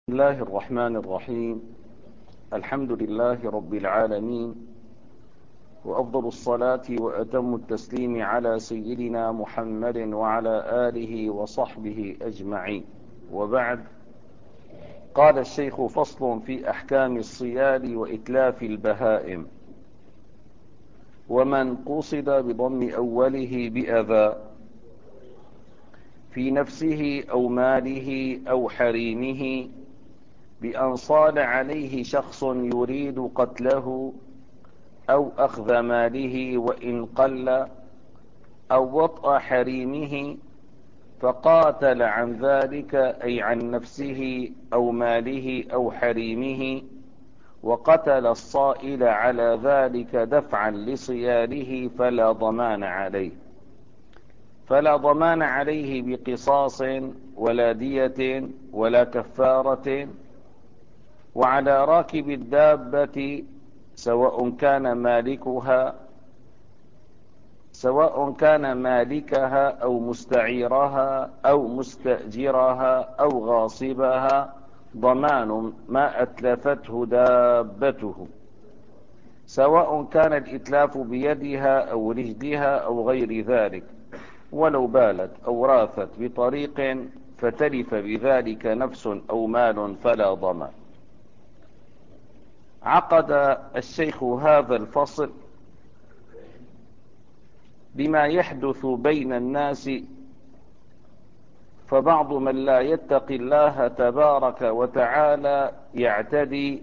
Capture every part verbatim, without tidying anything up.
بسم الله الرحمن الرحيم. الحمد لله رب العالمين، وأفضل الصلاة وأتم التسليم على سيدنا محمد وعلى آله وصحبه أجمعين، وبعد. قال الشيخ: فصل في أحكام الصياد وإتلاف البهائم. ومن قصد بضم أوله بأذى في نفسه أو ماله أو حريمه، بأن صال عليه شخص يريد قتله أو أخذ ماله وإن قل، أو وطأ حريمه، فقاتل عن ذلك أي عن نفسه أو ماله أو حريمه، وقتل الصائل على ذلك دفعا لصياده، فلا ضمان عليه فلا ضمان عليه بقصاص ولا دية ولا كفارة. وعلى راكب الدابة سواء كان مالكها سواء كان مالكها أو مستعيرها أو مستأجرها أو غاصبها ضمان ما أتلفته دابته، سواء كان الإتلاف بيدها أو رجلها أو غير ذلك، ولو بالت أو راثت بطريق فتلف بذلك نفس أو مال فلا ضمان. عقد الشيخ هذا الفصل بما يحدث بين الناس، فبعض من لا يتقي الله تبارك وتعالى يعتدي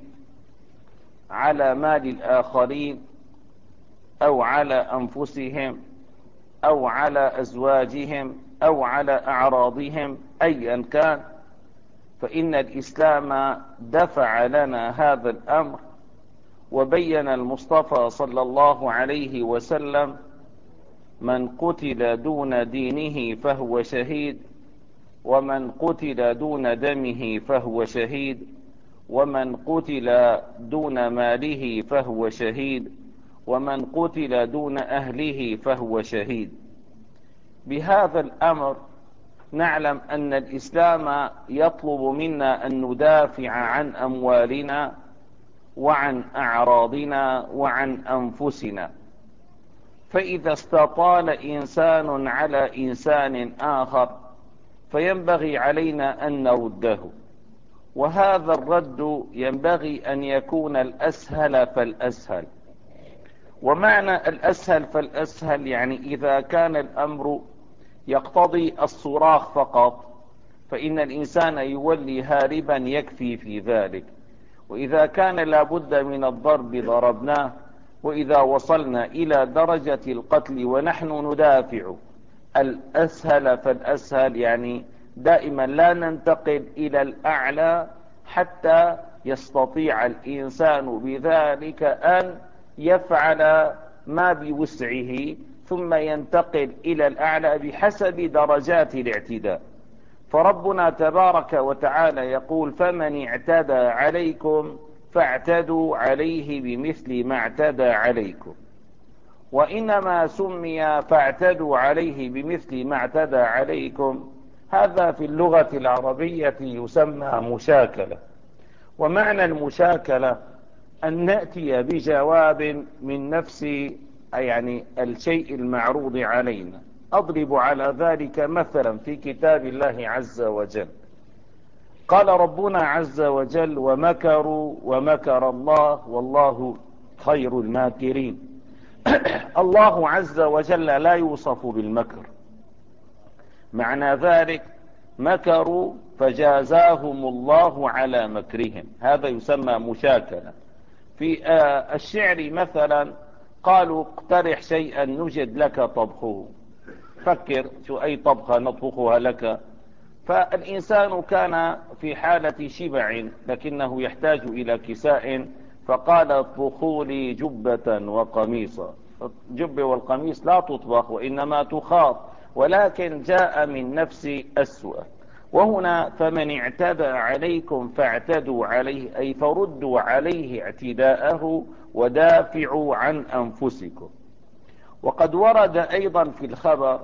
على مال الآخرين أو على أنفسهم أو على أزواجهم أو على أعراضهم أيا كان، فإن الإسلام دفع لنا هذا الأمر، وبين المصطفى صلى الله عليه وسلم: من قتل دون دينه فهو شهيد، ومن قتل دون دمه فهو شهيد، ومن قتل دون ماله فهو شهيد، ومن قتل دون أهله فهو شهيد. بهذا الأمر نعلم أن الإسلام يطلب منا أن ندافع عن أموالنا وعن أعراضنا وعن أنفسنا. فإذا استطال إنسان على إنسان آخر فينبغي علينا أن نرده، وهذا الرد ينبغي أن يكون الأسهل فالأسهل. ومعنى الأسهل فالأسهل يعني إذا كان الأمر يقتضي الصراخ فقط فإن الإنسان يولي هاربا يكفي في ذلك، وإذا كان لابد من الضرب ضربناه، وإذا وصلنا إلى درجة القتل ونحن ندافع الأسهل فالأسهل، يعني دائما لا ننتقل إلى الأعلى حتى يستطيع الإنسان بذلك أن يفعل ما بوسعه، ثم ينتقل إلى الأعلى بحسب درجات الاعتداء. فربنا تبارك وتعالى يقول: فمن اعتدى عليكم فاعتدوا عليه بمثل ما اعتدى عليكم. وإنما سمي فاعتدوا عليه بمثل ما اعتدى عليكم هذا في اللغة العربية يسمى مشاكلة. ومعنى المشاكلة أن نأتي بجواب من نفس يعني الشيء المعروض علينا. أضرب على ذلك مثلا في كتاب الله عز وجل. قال ربنا عز وجل: ومكروا ومكر الله والله خير الماكرين. الله عز وجل لا يوصف بالمكر، معنى ذلك مكروا فجازاهم الله على مكرهم، هذا يسمى مشاكلة. في الشعر مثلا قالوا: اقترح شيئا نجد لك طبخه، فكر شو أي طبخة نطبخها لك. فالإنسان كان في حالة شبع لكنه يحتاج إلى كساء، فقال: اطبخوا لي جبة وقميصا. الجبة والقميص لا تطبخ وإنما تخاط، ولكن جاء من نفس أسوأ. وهنا فمن اعتدى عليكم فاعتدوا عليه، أي فردوا عليه اعتداءه ودافعوا عن أنفسكم. وقد ورد أيضا في الخبر: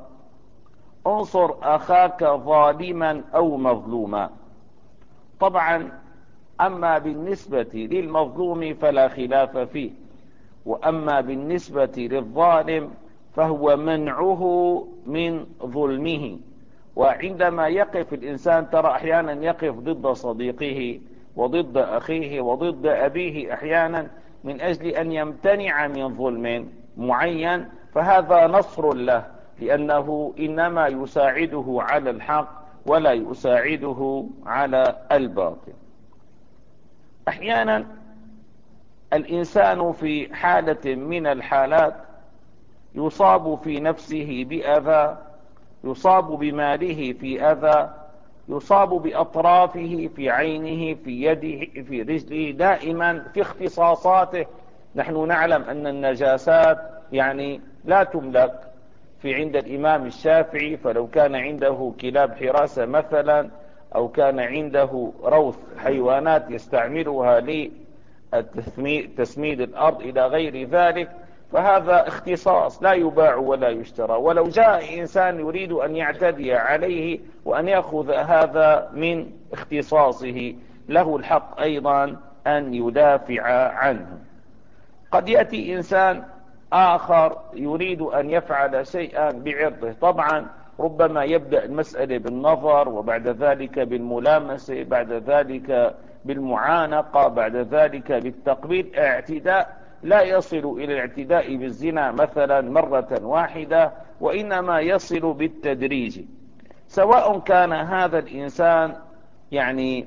انصر أخاك ظالما أو مظلوما. طبعا أما بالنسبة للمظلوم فلا خلاف فيه، وأما بالنسبة للظالم فهو منعه من ظلمه. وعندما يقف الإنسان، ترى أحيانا يقف ضد صديقه وضد أخيه وضد أبيه أحيانا من أجل أن يمتنع من ظلم معين، فهذا نصر له، لأنه إنما يساعده على الحق ولا يساعده على الباطل. أحيانا الإنسان في حالة من الحالات يصاب في نفسه بأذى، يصاب بماله في أذى، يصاب بأطرافه في عينه في يده في رجله، دائما في اختصاصاته. نحن نعلم أن النجاسات يعني لا تملك. في عند الإمام الشافعي فلو كان عنده كلاب حراسة مثلا، أو كان عنده روث حيوانات يستعملها لتسميد الأرض إلى غير ذلك، فهذا اختصاص لا يباع ولا يشترى. ولو جاء إنسان يريد أن يعتدي عليه وأن يأخذ هذا من اختصاصه، له الحق أيضا أن يدافع عنه. قد يأتي إنسان آخر يريد أن يفعل شيئا بعرضه، طبعا ربما يبدأ المسألة بالنظر، وبعد ذلك بالملامسة، بعد ذلك بالمعانقة، بعد ذلك بالتقبيل. اعتداء لا يصل إلى الاعتداء بالزنا مثلا مرة واحدة، وإنما يصل بالتدريج. سواء كان هذا الإنسان يعني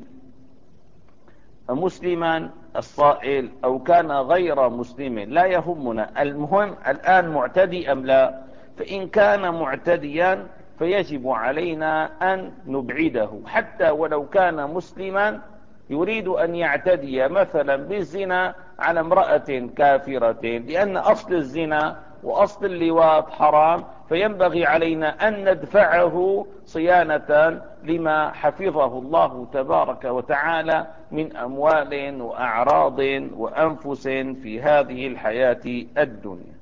مسلما الصائل أو كان غير مسلم، لا يهمنا، المهم الآن معتدي أم لا. فإن كان معتديا فيجب علينا أن نبعده، حتى ولو كان مسلما يريد أن يعتدي مثلا بالزنا على امرأة كافرة، لأن أصل الزنا وأصل اللواط حرام، فينبغي علينا أن ندفعه صيانة لما حفظه الله تبارك وتعالى من أموال وأعراض وأنفس في هذه الحياة الدنيا.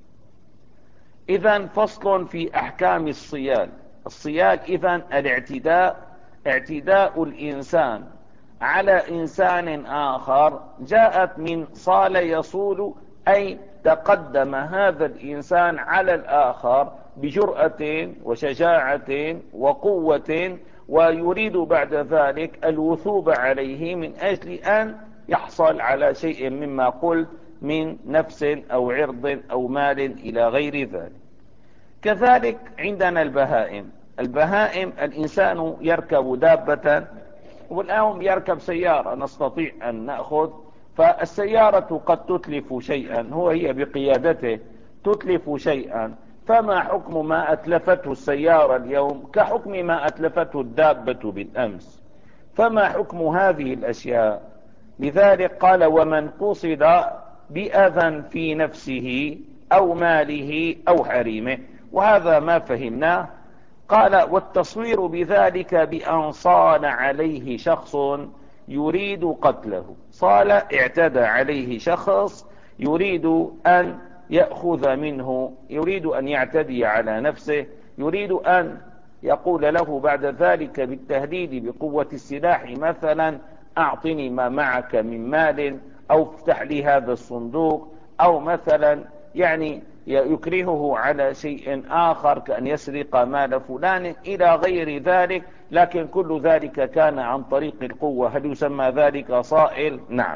إذن فصل في أحكام الصيال. الصيال إذن الاعتداء، اعتداء الإنسان على إنسان آخر، جاءت من صال يصول، أي تقدم هذا الإنسان على الآخر بجرأة وشجاعة وقوة، ويريد بعد ذلك الوثوب عليه من أجل أن يحصل على شيء مما قلت من نفس أو عرض أو مال إلى غير ذلك. كذلك عندنا البهائم. البهائم الإنسان يركب دابة، والآن يركب سيارة نستطيع أن نأخذ، فالسيارة قد تتلف شيئا، هو هي بقيادته تتلف شيئا، فما حكم ما أتلفته السيارة اليوم كحكم ما أتلفته الدابة بالأمس؟ فما حكم هذه الأشياء؟ لذلك قال: ومن قصد بأذى في نفسه أو ماله أو حريمه. وهذا ما فهمناه. قال: والتصوير بذلك بأن صال عليه شخص يريد قتله. صال اعتدى عليه شخص يريد أن يأخذ منه، يريد أن يعتدي على نفسه، يريد أن يقول له بعد ذلك بالتهديد بقوة السلاح مثلا: أعطني ما معك من مال، أو افتح لي هذا الصندوق، أو مثلا يعني يكرهه على شيء آخر كأن يسرق مال فلان إلى غير ذلك. لكن كل ذلك كان عن طريق القوة. هل يسمى ذلك صائل؟ نعم.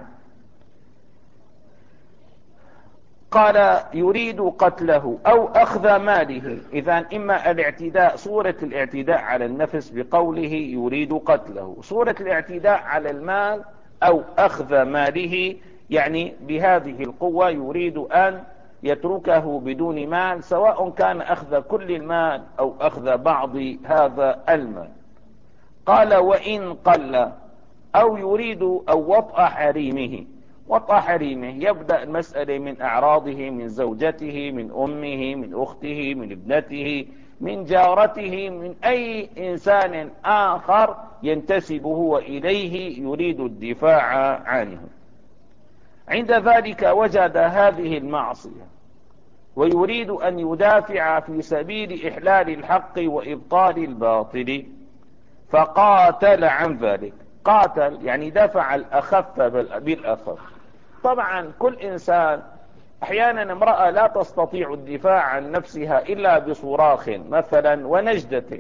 قال: يريد قتله أو أخذ ماله. إذن إما الاعتداء، صورة الاعتداء على النفس بقوله يريد قتله، صورة الاعتداء على المال أو أخذ ماله، يعني بهذه القوة يريد أن يتركه بدون مال، سواء كان أخذ كل المال أو أخذ بعض هذا المال. قال: وإن قل، أو يريد أو وطأ حريمه. وطأ حريمه يبدأ المسألة من أعراضه، من زوجته، من أمه، من أخته، من ابنته، من جارته، من أي إنسان آخر ينتسب هو إليه يريد الدفاع عنه. عند ذلك وجد هذه المعصية ويريد أن يدافع في سبيل إحلال الحق وإبطال الباطل، فقاتل عن ذلك. قاتل يعني دفع الأخف بالأخف. طبعا كل إنسان أحيانا امرأة لا تستطيع الدفاع عن نفسها إلا بصراخ مثلا ونجدة.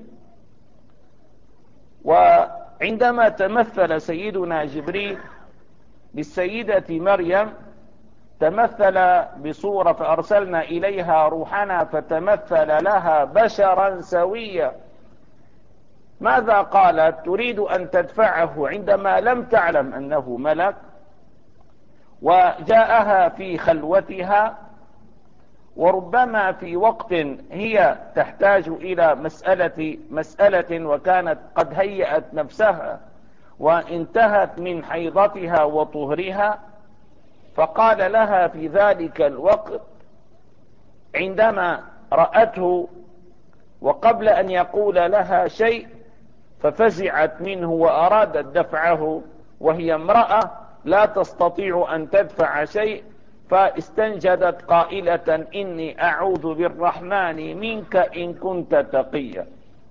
وعندما تمثل سيدنا جبريل للسيدة مريم تمثل بصورة، فأرسلنا إليها روحنا فتمثل لها بشرا سويا. ماذا قالت؟ تريد أن تدفعه عندما لم تعلم أنه ملك، وجاءها في خلوتها، وربما في وقت هي تحتاج إلى مسألة, مسألة وكانت قد هيأت نفسها وانتهت من حيضتها وطهرها، فقال لها في ذلك الوقت عندما رأته وقبل أن يقول لها شيء ففزعت منه وأرادت دفعه، وهي امرأة لا تستطيع أن تدفع شيء، فاستنجدت قائلة إني أعوذ بالرحمن منك إن كنت تقيا.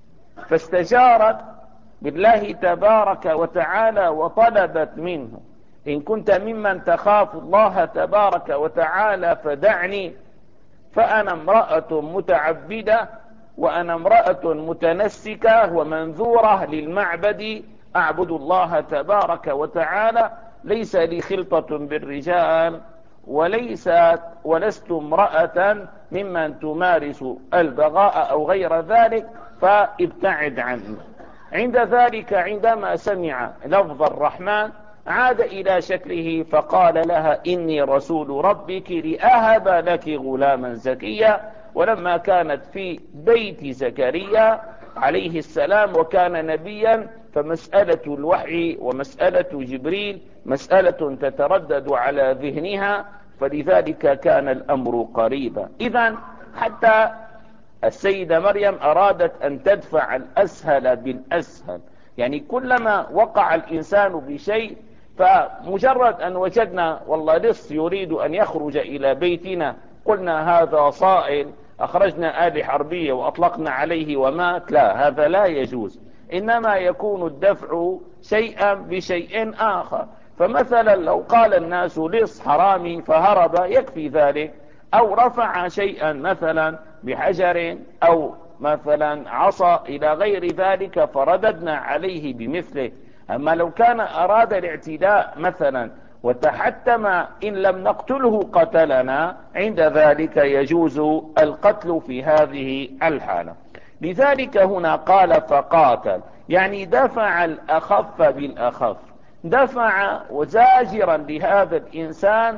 فاستجارت بالله تبارك وتعالى وطلبت منه إن كنت ممن تخاف الله تبارك وتعالى فدعني، فأنا امرأة متعبدة وأنا امرأة متنسكة ومنذورة للمعبد أعبد الله تبارك وتعالى، ليس لي خلطة بالرجال وليس ولست امرأة ممن تمارس البغاء أو غير ذلك، فابتعد عنه. عند ذلك عندما سمع لفظ الرحمن عاد إلى شكله فقال لها إني رسول ربك لأهب لك غلاما زكيا. ولما كانت في بيت زكريا عليه السلام وكان نبيا، فمسألة الوحي ومسألة جبريل مسألة تتردد على ذهنها، فلذلك كان الأمر قريبا. إذن حتى السيدة مريم أرادت أن تدفع الأسهل بالأسهل، يعني كلما وقع الإنسان بشيء فمجرد أن وجدنا والله لص يريد أن يخرج إلى بيتنا قلنا هذا صائل، أخرجنا آلة حربية وأطلقنا عليه ومات، لا، هذا لا يجوز. إنما يكون الدفع شيئا بشيء آخر. فمثلا لو قال الناس لص حرامي فهرب يكفي ذلك، أو رفع شيئا مثلا بحجر أو مثلا عصا إلى غير ذلك فرددنا عليه بمثله. أما لو كان أراد الاعتداء مثلا وتحتم إن لم نقتله قتلنا، عند ذلك يجوز القتل في هذه الحالة. لذلك هنا قال فقاتل، يعني دفع الأخف بالأخف، دفع وزاجرا لهذا الإنسان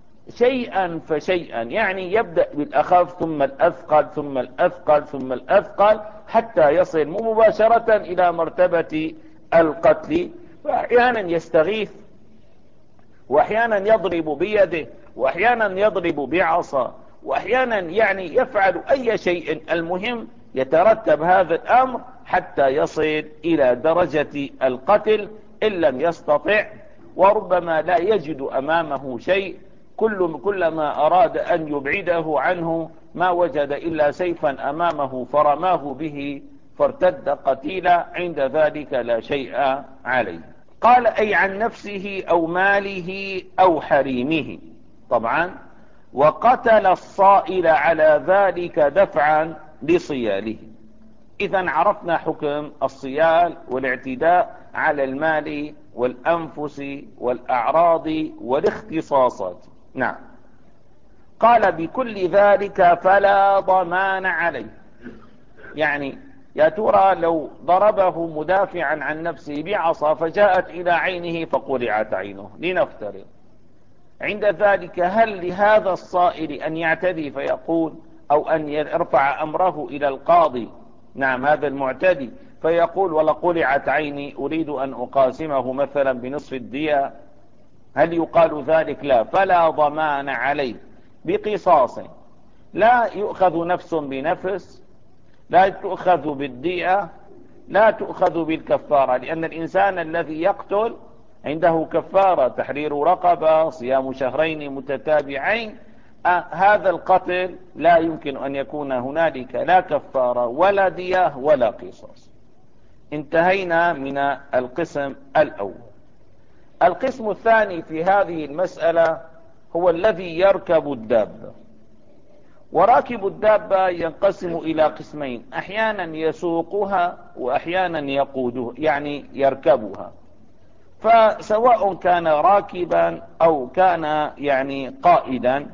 شيئا فشيئا، يعني يبدأ بالأخف ثم الأثقل ثم الأثقل ثم الأثقل حتى يصل مباشرة إلى مرتبة القتل. وأحيانا يستغيث، وأحيانا يضرب بيده، وأحيانا يضرب بعصا، وأحيانا يعني يفعل أي شيء، المهم يترتب هذا الأمر حتى يصل إلى درجة القتل إن لم يستطع. وربما لا يجد أمامه شيء، كل كلما أراد أن يبعده عنه ما وجد إلا سيفا أمامه فرماه به فارتد قتيلا، عند ذلك لا شيء عليه. قال أي عن نفسه أو ماله أو حريمه. طبعا وقتل الصائل على ذلك دفعا لصياله. إذا عرفنا حكم الصيال والاعتداء على المال والأنفس والأعراض والاختصاصات. نعم. قال بكل ذلك فلا ضمان عليه، يعني يا ترى لو ضربه مدافعا عن نفسه بعصا فجاءت إلى عينه فقلعت عينه لنفترض، عند ذلك هل لهذا الصائل أن يعتدي فيقول أو أن يرفع أمره إلى القاضي، نعم هذا المعتدي، فيقول ولا قلعت عيني أريد أن أقاسمه مثلا بنصف الدية، هل يقال ذلك؟ لا. فلا ضمان عليه بقصاص، لا يؤخذ نفس بنفس، لا تؤخذ بالدية، لا تؤخذ بالكفارة، لأن الإنسان الذي يقتل عنده كفارة تحرير رقبة، صيام شهرين متتابعين. آه هذا القتل لا يمكن أن يكون هنالك لا كفارة ولا دية ولا قصاص. انتهينا من القسم الأول. القسم الثاني في هذه المسألة هو الذي يركب الدابة. وراكب الدابة ينقسم إلى قسمين، أحيانا يسوقها وأحيانا يقودها، يعني يركبها. فسواء كان راكبا أو كان يعني قائدا،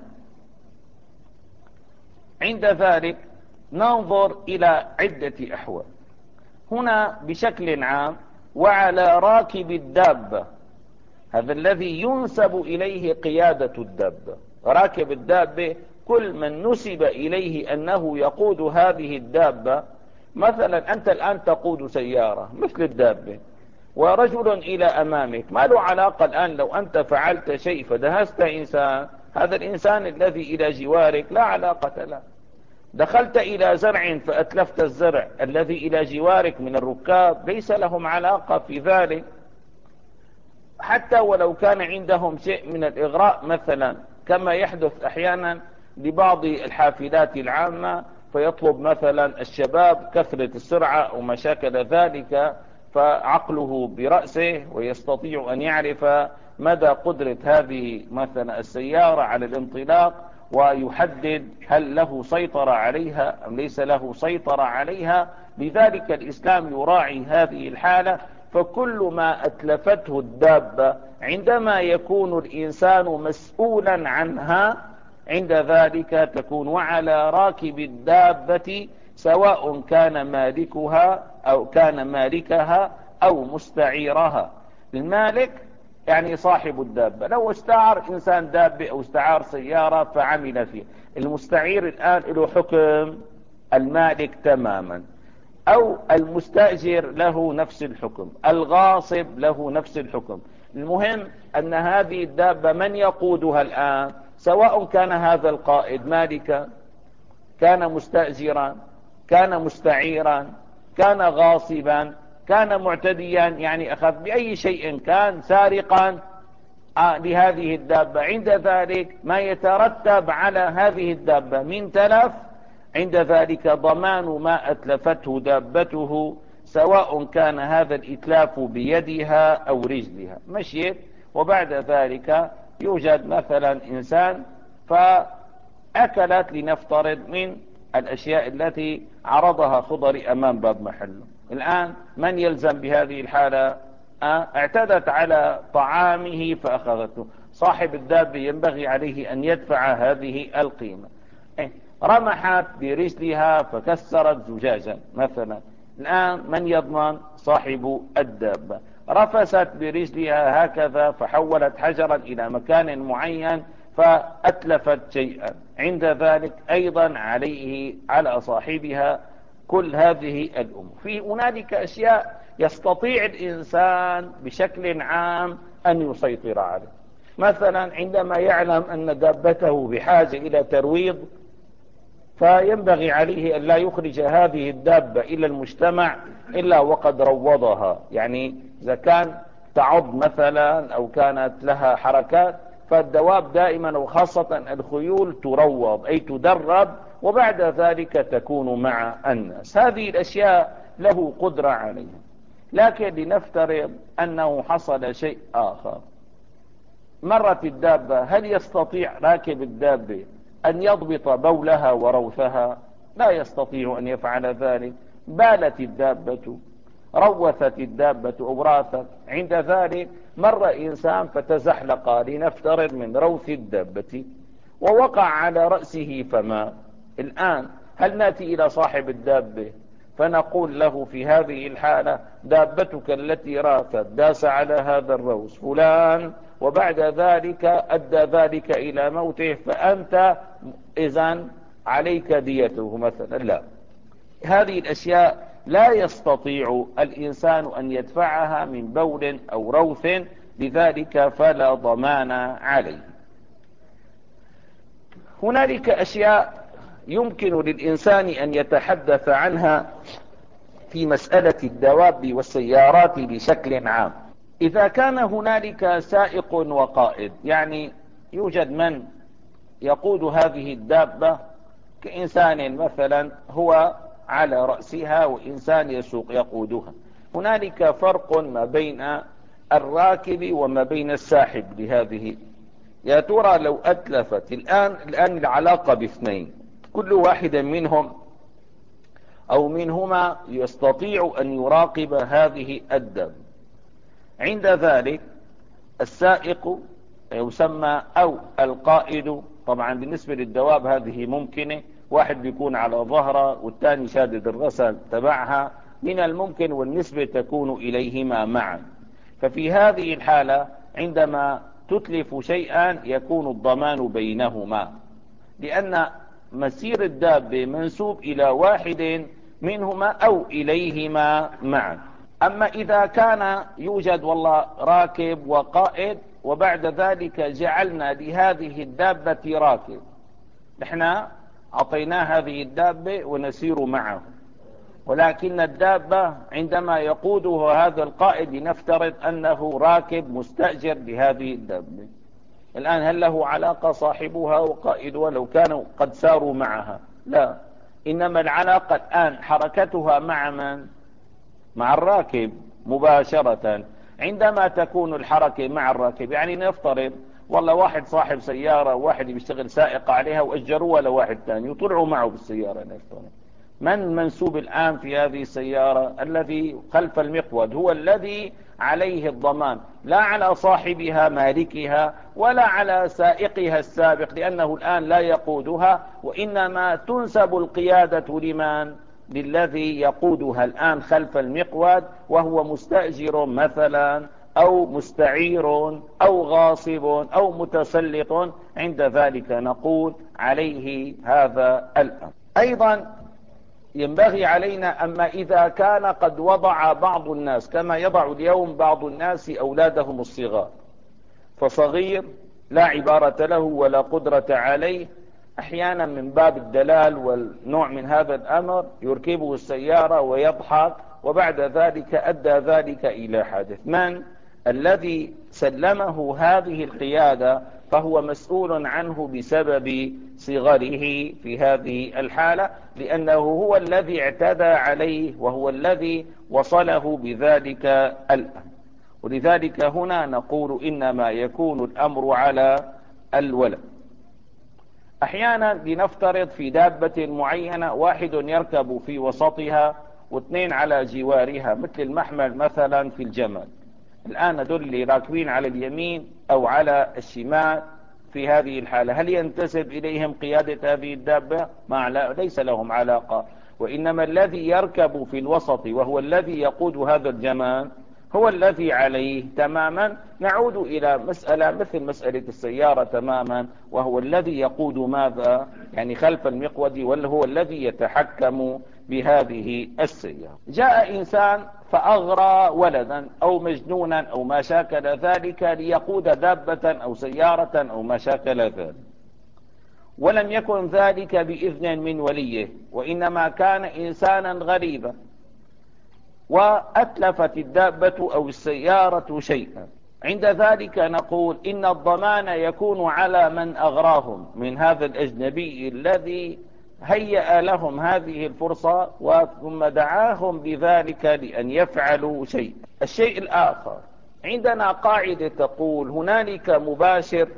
عند ذلك ننظر إلى عدة أحوال. هنا بشكل عام: وعلى راكب الدابة، هذا الذي ينسب إليه قيادة الدابة. راكب الدابة كل من نسب إليه أنه يقود هذه الدابة. مثلا أنت الآن تقود سيارة مثل الدابة، ورجل إلى أمامك، ما له علاقة الآن لو أنت فعلت شيء فدهست إنسان، هذا الإنسان الذي إلى جوارك لا علاقة له. دخلت إلى زرع فأتلفت الزرع، الذي إلى جوارك من الركاب ليس لهم علاقة في ذلك، حتى ولو كان عندهم شيء من الإغراء مثلا، كما يحدث أحيانا لبعض الحافلات العامة، فيطلب مثلا الشباب كثرة السرعة وما شاكل ذلك، فعقله برأسه ويستطيع أن يعرف مدى قدرة هذه مثلا السيارة على الانطلاق، ويحدد هل له سيطرة عليها أم ليس له سيطرة عليها. لذلك الإسلام يراعي هذه الحالة. فكل ما أتلفته الدابة عندما يكون الإنسان مسؤولا عنها، عند ذلك تكون وعلى راكب الدابة، سواء كان مالكها أو كان مالكها أو مستعيرها. المالك يعني صاحب الدابة، لو استعار إنسان دابة أو استعار سيارة فعمل فيه. المستعير الآن له حكم المالك تماما، أو المستأجر له نفس الحكم، الغاصب له نفس الحكم. المهم أن هذه الدابة من يقودها الآن، سواء كان هذا القائد مالكا، كان مستأجرا، كان مستعيرا، كان غاصبا، كان معتديا، يعني أخذ بأي شيء، كان سارقا لهذه الدابة. عند ذلك ما يترتب على هذه الدابة من تلف، عند ذلك ضمان ما أتلفته دابته، سواء كان هذا الإتلاف بيدها أو رجلها. مشيت وبعد ذلك يوجد مثلا إنسان فأكلت، لنفترض، من الأشياء التي عرضها خضري أمام باب محله. الآن من يلزم بهذه الحالة؟ اعتدت على طعامه فأخذته، صاحب الدابة ينبغي عليه أن يدفع هذه القيمة. رمحت برجلها فكسرت زجاجا مثلا، الآن من يضمن؟ صاحب الدابة. رفست برجلها هكذا فحولت حجرا إلى مكان معين فأتلفت شيئا، عند ذلك أيضا عليه على صاحبها كل هذه الأمور. في هنالك أشياء يستطيع الإنسان بشكل عام أن يسيطر عليه. مثلا عندما يعلم أن دابته بحاجة إلى ترويض، فينبغي عليه أن لا يخرج هذه الدابة إلى المجتمع إلا وقد روضها. يعني إذا كان تعض مثلا أو كانت لها حركات، فالدواب دائما وخاصة الخيول تروض، أي تدرب، وبعد ذلك تكون مع الناس. هذه الأشياء له قدرة عليها. لكن لنفترض أنه حصل شيء آخر، مرت الدابة، هل يستطيع راكب الدابة أن يضبط بولها وروثها؟ لا يستطيع أن يفعل ذلك. بالت الدابة، روثت الدابة أو راثت، عند ذلك مر إنسان فتزحلق لنفترض من روث الدابة ووقع على رأسه فما. الآن هل نأتي إلى صاحب الدابة فنقول له في هذه الحالة دابتك التي راثت داس على هذا الروث فلان، وبعد ذلك أدى ذلك إلى موته، فأنت إذن عليك ديته مثلا؟ لا، هذه الأشياء لا يستطيع الإنسان أن يدفعها من بول أو روث، لذلك فلا ضمان عليه. هنالك أشياء يمكن للإنسان أن يتحدث عنها في مسألة الدواب والسيارات بشكل عام. إذا كان هنالك سائق وقائد، يعني يوجد من يقود هذه الدابة كإنسان مثلا هو على رأسها وإنسان يسوق يقودها، هنالك فرق ما بين الراكب وما بين الساحب لهذه. يا ترى لو أتلفت الآن الآن العلاقة باثنين، كل واحد منهم أو منهما يستطيع أن يراقب هذه الدابة. عند ذلك السائق يسمى أو القائد، طبعا بالنسبة للدواب هذه ممكنة، واحد بيكون على ظهره والثاني شادد الرسل تبعها، من الممكن والنسبة تكون إليهما معا. ففي هذه الحالة عندما تتلف شيئا يكون الضمان بينهما، لأن مسير الدابة منسوب إلى واحد منهما أو إليهما معا. أما إذا كان يوجد والله راكب وقائد وبعد ذلك جعلنا لهذه الدابة راكب، نحن أعطيناه هذه الدابة ونسير معه، ولكن الدابة عندما يقودها هذا القائد لنفترض أنه راكب مستأجر لهذه الدابة، الآن هل له علاقة صاحبها وقائدها لو كانوا قد ساروا معها؟ لا، إنما العلاقة الآن حركتها مع من؟ مع الراكب مباشرة. عندما تكون الحركة مع الراكب، يعني نفترض والله واحد صاحب سيارة وواحد بيشتغل سائق عليها وأجروها لواحد ثاني وطلعوا معه بالسيارة، نفترض من منسوب الآن في هذه السيارة؟ الذي خلف المقود هو الذي عليه الضمان، لا على صاحبها مالكها ولا على سائقها السابق، لأنه الآن لا يقودها، وإنما تنسب القيادة لمن؟ للذي يقودها الآن خلف المقود، وهو مستأجر مثلا أو مستعير أو غاصب أو متسلط. عند ذلك نقول عليه هذا الأمر. أيضا ينبغي علينا، أما إذا كان قد وضع بعض الناس كما يضع اليوم بعض الناس أولادهم الصغار، فصغير لا عبارة له ولا قدرة عليه، أحيانا من باب الدلال والنوع من هذا الأمر يركبه السيارة ويضحك، وبعد ذلك أدى ذلك إلى حادث. من الذي سلمه هذه القيادة فهو مسؤول عنه بسبب صغره في هذه الحالة، لأنه هو الذي اعتدى عليه وهو الذي وصله بذلك الأمر. ولذلك هنا نقول إنما يكون الأمر على الولد. أحيانا لنفترض في دابة معينة واحد يركب في وسطها واثنين على جوارها، مثل المحمل مثلا في الجمل. الآن هذول اللي راكبين على اليمين أو على الشمال في هذه الحالة هل ينتسب إليهم قيادة هذه الدابة؟ ما ليس لهم علاقة، وإنما الذي يركب في الوسط وهو الذي يقود هذا الجمال هو الذي عليه تماما. نعود إلى مسألة مثل مسألة السيارة تماما، وهو الذي يقود ماذا؟ يعني خلف المقود، وهو الذي يتحكم بهذه السيارة. جاء إنسان فأغرى ولدا أو مجنونا أو ما شاكل ذلك ليقود دابة أو سيارة أو ما شاكل ذلك، ولم يكن ذلك بإذن من وليه، وإنما كان إنسانا غريبا وأتلفت الدابة أو السيارة شيئا. عند ذلك نقول إن الضمان يكون على من أغراهم من هذا الأجنبي الذي هيأ لهم هذه الفرصة ثم دعاهم بذلك لأن يفعلوا شيء. الشيء الآخر، عندنا قاعدة تقول هنالك مباشر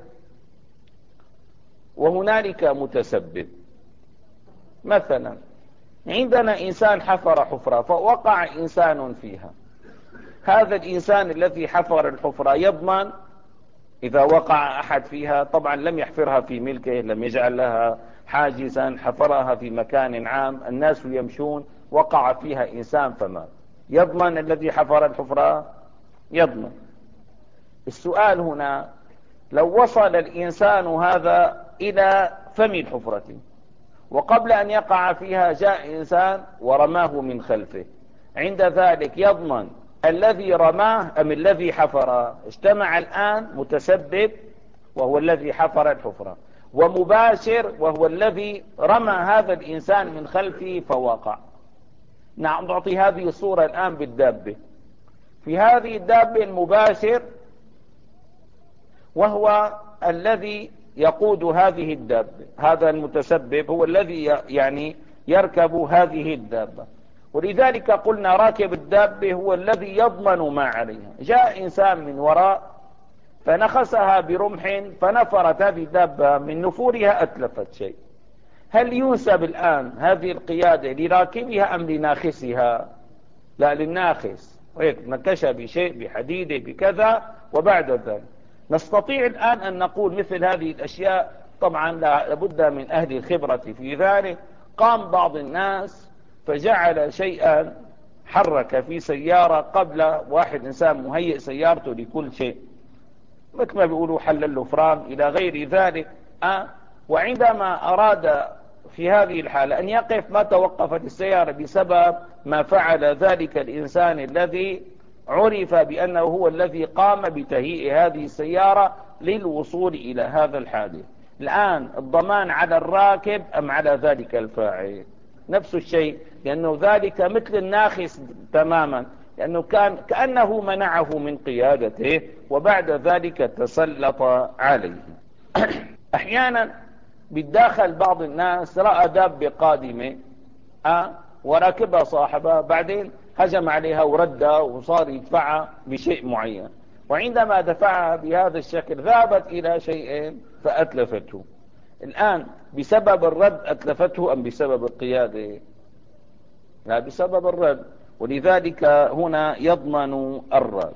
وهنالك متسبب. مثلا عندنا إنسان حفر حفرة فوقع إنسان فيها، هذا الإنسان الذي حفر الحفرة يضمن إذا وقع أحد فيها؟ طبعا لم يحفرها في ملكه، لم يجعل لها حاجزا، حفرها في مكان عام الناس يمشون، وقع فيها إنسان فمات، يضمن الذي حفر الحفرة؟ يضمن. السؤال هنا لو وصل الإنسان هذا إلى فم الحفرة وقبل أن يقع فيها جاء إنسان ورماه من خلفه، عند ذلك يضمن الذي رماه أم الذي حفر؟ اجتمع الآن متسبب وهو الذي حفر الحفرة، ومباشر وهو الذي رمى هذا الإنسان من خلفه فوقع. نعم، نعطي هذه الصورة الآن بالدابة. في هذه الدابة المباشر وهو الذي يقود هذه الدابة، هذا المتسبب هو الذي يعني يركب هذه الدابة، ولذلك قلنا راكب الدابة هو الذي يضمن ما عليها. جاء إنسان من وراء فنخسها برمح فنفرت هذه الدابة من نفورها أتلفت شيء، هل ينسب الآن هذه القيادة لراكبها أم لناخسها؟ لا، للناخس، هيك نكشها بشيء، بحديدة، بكذا. وبعد ذلك نستطيع الآن أن نقول مثل هذه الأشياء طبعا لابد من أهل الخبرة في ذلك. قام بعض الناس فجعل شيئا حرك في سيارة قبل واحد إنسان مهيئ سيارته لكل شيء، مثل ما بيقولوا حل له فران إلى غير ذلك. أه؟ وعندما أراد في هذه الحالة أن يقف ما توقفت السيارة بسبب ما فعل ذلك الإنسان الذي عرف بأنه هو الذي قام بتهيئ هذه السيارة للوصول إلى هذا الحادث. الآن الضمان على الراكب أم على ذلك الفاعل؟ نفس الشيء، لأنه ذلك مثل الناخس تماما، لأنه كان كأنه منعه من قيادته وبعد ذلك تسلط عليه. أحيانا بالداخل بعض الناس رأى دابة قادمة أه وركبها صاحبها، بعدين هجم عليها وردها وصار يدفعها بشيء معين، وعندما دفعها بهذا الشكل ذهبت إلى شيء فأتلفته. الآن بسبب الرد أتلفته أم بسبب القيادة؟ لا، بسبب الرد، ولذلك هنا يضمن الرد.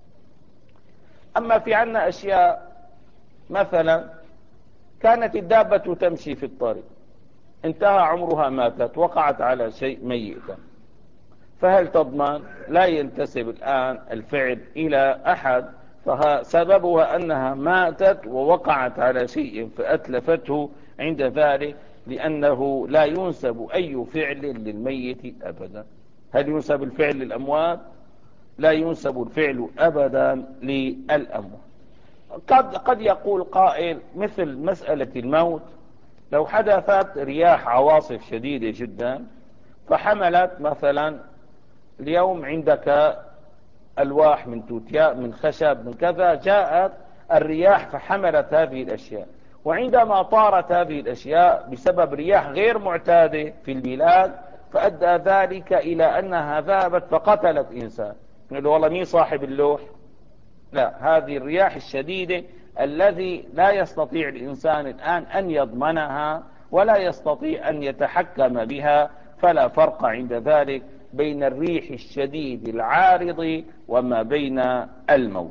أما في عنا أشياء، مثلا كانت الدابة تمشي في الطريق، انتهى عمرها، ماتت، وقعت على شيء ميتا، فهل تضمن؟ لا ينتسب الآن الفعل إلى أحد، فسببها أنها ماتت ووقعت على شيء فأتلفته عند ذلك، لأنه لا ينسب أي فعل للميت أبدا. هل ينسب الفعل للأموات؟ لا ينسب الفعل أبدا للأموات. قد, قد يقول قائل مثل مسألة الموت، لو حدثت رياح عواصف شديدة جدا فحملت مثلا اليوم عندك ألواح من توتياء من خشب من كذا، جاءت الرياح فحملت هذه الأشياء، وعندما طارت هذه الأشياء بسبب رياح غير معتادة في البلاد فأدى ذلك إلى أنها ذهبت فقتلت إنسان، نقول والله مين صاحب اللوح؟ لا، هذه الرياح الشديدة الذي لا يستطيع الإنسان الآن أن يضمنها ولا يستطيع أن يتحكم بها، فلا فرق عند ذلك بين الريح الشديد العارض وما بين الموت.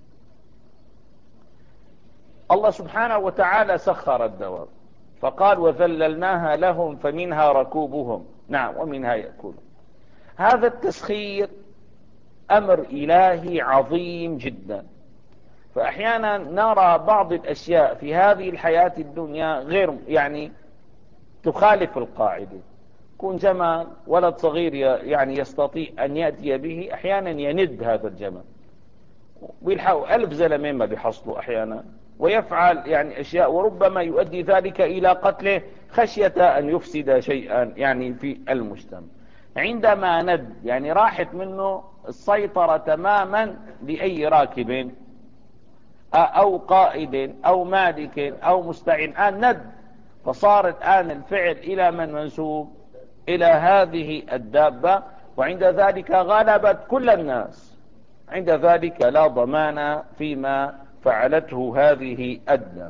الله سبحانه وتعالى سخر الدواب فقال وذللناها لهم فمنها ركوبهم، نعم، ومنها يأكلون. هذا التسخير أمر إلهي عظيم جدا، فأحيانا نرى بعض الأشياء في هذه الحياة الدنيا غير يعني تخالف القاعدة. يكون جمل ولد صغير يعني يستطيع أن يأتي به، أحيانا يند هذا الجمل ويلحقوا ألف زلمين ما بيحصلوا أحيانا، ويفعل يعني أشياء وربما يؤدي ذلك إلى قتله خشية أن يفسد شيئا يعني في المجتمع. عندما ند يعني راحت منه السيطرة تماما لأي راكب أو قائد أو مالك أو مستعين، الآن ند، فصارت الآن الفعل إلى من منسوب؟ إلى هذه الدابة، وعند ذلك غلبت كل الناس، عند ذلك لا ضمان فيما فعلته هذه الدابة.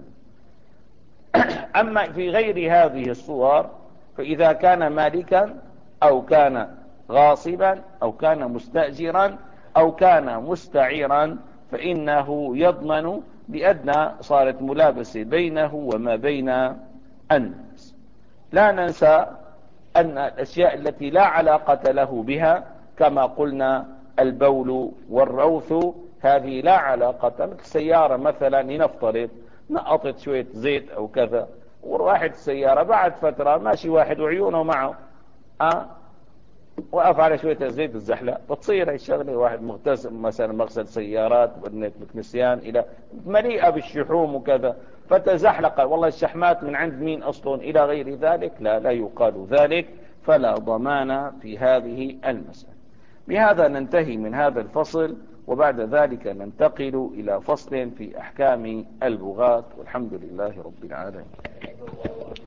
أما في غير هذه الصور فإذا كان مالكا أو كان غاصبا أو كان مستأجرا أو كان مستعيرا فإنه يضمن بأدنى صارت ملابسة بينه وما بين الناس. لا ننسى أن الأشياء التي لا علاقة له بها كما قلنا البول والروث هذه لا علاقة، مثل سيارة مثلا لنفترض نقطت شوية زيت أو كذا وراحت السيارة، بعد فترة ماشي واحد وعيونه معه أه وقف على شوية الزيت الزحلق، بتصير هاي الشغلة واحد مغتسل مثلا مغسل سيارات بنيت مكنسيان إلى مليئة بالشحوم وكذا فتزحلق، والله الشحمات من عند مين أصلا إلى غير ذلك، لا لا يقال ذلك، فلا ضمان في هذه المسألة. بهذا ننتهي من هذا الفصل، وبعد ذلك ننتقل إلى فصل في أحكام البغاة، والحمد لله رب العالمين.